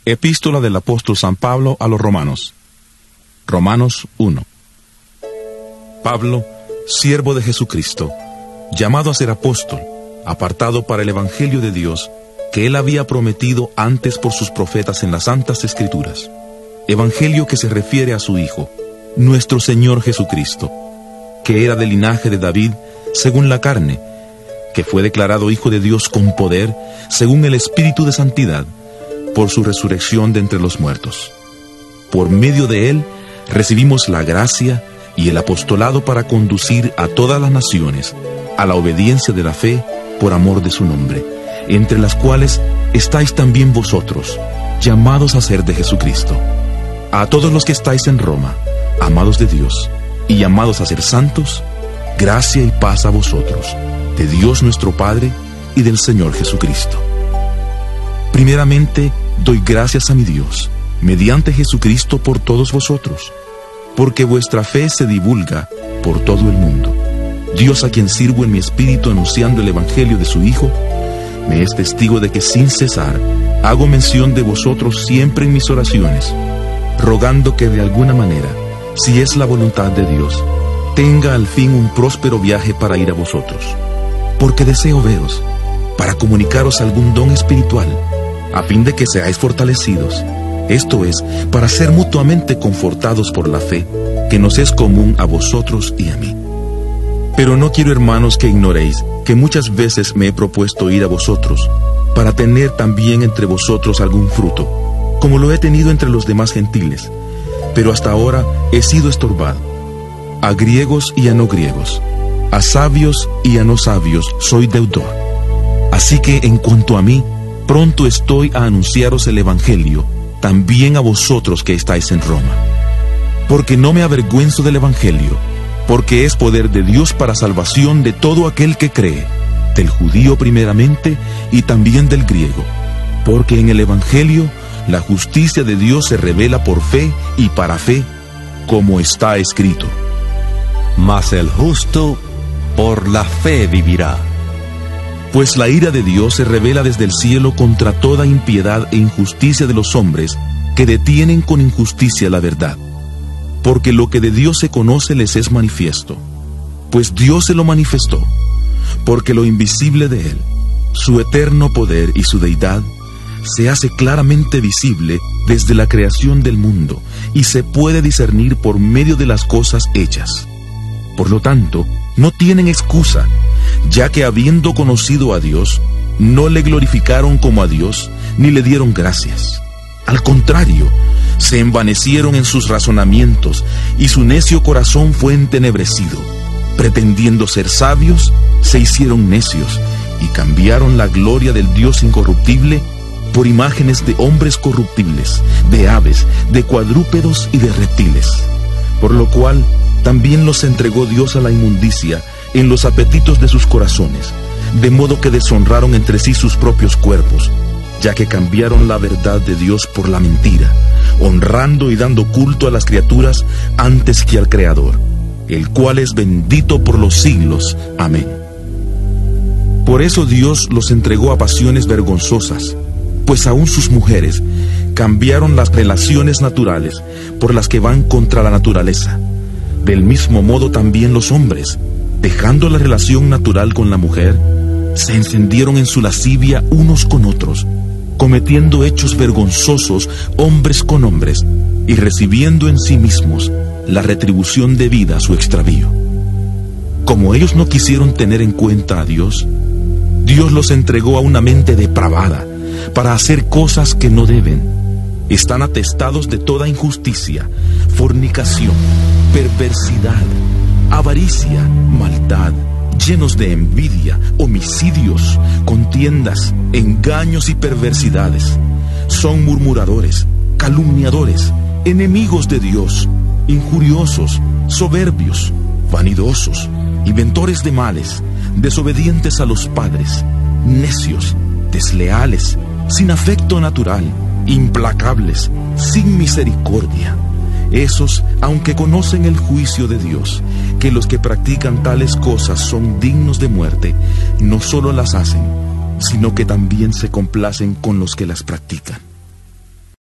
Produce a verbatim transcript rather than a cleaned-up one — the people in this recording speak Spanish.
Epístola del apóstol San Pablo a los Romanos. Romanos uno. Pablo, siervo de Jesucristo, llamado a ser apóstol, apartado para el Evangelio de Dios, que él había prometido antes por sus profetas en las Santas Escrituras. Evangelio que se refiere a su Hijo, nuestro Señor Jesucristo, que era del linaje de David, según la carne, que fue declarado Hijo de Dios con poder, según el Espíritu de Santidad, por su resurrección de entre los muertos. Por medio de él recibimos la gracia y el apostolado para conducir a todas las naciones a la obediencia de la fe por amor de su nombre, entre las cuales estáis también vosotros, llamados a ser de Jesucristo. A todos los que estáis en Roma, amados de Dios y llamados a ser santos, gracia y paz a vosotros, de Dios nuestro Padre y del Señor Jesucristo. Primeramente, doy gracias a mi Dios, mediante Jesucristo, por todos vosotros, porque vuestra fe se divulga por todo el mundo. Dios, a quien sirvo en mi espíritu anunciando el Evangelio de su Hijo, me es testigo de que sin cesar hago mención de vosotros siempre en mis oraciones, rogando que de alguna manera, si es la voluntad de Dios, tenga al fin un próspero viaje para ir a vosotros, porque deseo veros, para comunicaros algún don espiritual, a fin de que seáis fortalecidos, esto es, para ser mutuamente confortados por la fe, que nos es común a vosotros y a mí. Pero no quiero, hermanos, que ignoréis que muchas veces me he propuesto ir a vosotros, para tener también entre vosotros algún fruto, como lo he tenido entre los demás gentiles, pero hasta ahora he sido estorbado. A griegos y a no griegos, a sabios y a no sabios soy deudor. Así que en cuanto a mí, pronto estoy a anunciaros el Evangelio, también a vosotros que estáis en Roma. Porque no me avergüenzo del Evangelio, porque es poder de Dios para salvación de todo aquel que cree, del judío primeramente y también del griego. Porque en el Evangelio la justicia de Dios se revela por fe y para fe, como está escrito: Mas el justo por la fe vivirá. Pues la ira de Dios se revela desde el cielo contra toda impiedad e injusticia de los hombres que detienen con injusticia la verdad. Porque lo que de Dios se conoce les es manifiesto, pues Dios se lo manifestó, porque lo invisible de Él, su eterno poder y su deidad, se hace claramente visible desde la creación del mundo y se puede discernir por medio de las cosas hechas. Por lo tanto, no tienen excusa, ya que habiendo conocido a Dios, no le glorificaron como a Dios, ni le dieron gracias. Al contrario, se envanecieron en sus razonamientos, y su necio corazón fue entenebrecido. Pretendiendo ser sabios, se hicieron necios, y cambiaron la gloria del Dios incorruptible por imágenes de hombres corruptibles, de aves, de cuadrúpedos y de reptiles. Por lo cual, también los entregó Dios a la inmundicia en los apetitos de sus corazones, de modo que deshonraron entre sí sus propios cuerpos, ya que cambiaron la verdad de Dios por la mentira, honrando y dando culto a las criaturas antes que al Creador, el cual es bendito por los siglos. Amén. Por eso Dios los entregó a pasiones vergonzosas, pues aún sus mujeres cambiaron las relaciones naturales por las que van contra la naturaleza. Del mismo modo también los hombres, dejando la relación natural con la mujer, se encendieron en su lascivia unos con otros, cometiendo hechos vergonzosos hombres con hombres, y recibiendo en sí mismos la retribución debida a su extravío. Como ellos no quisieron tener en cuenta a Dios, Dios los entregó a una mente depravada, para hacer cosas que no deben. Están atestados de toda injusticia, fornicación, perversidad, avaricia, maldad, llenos de envidia, homicidios, contiendas, engaños y perversidades. Son murmuradores, calumniadores, enemigos de Dios, injuriosos, soberbios, vanidosos, inventores de males, desobedientes a los padres, necios, desleales, sin afecto natural, implacables, sin misericordia. Esos, aunque conocen el juicio de Dios, que los que practican tales cosas son dignos de muerte, no solo las hacen, sino que también se complacen con los que las practican.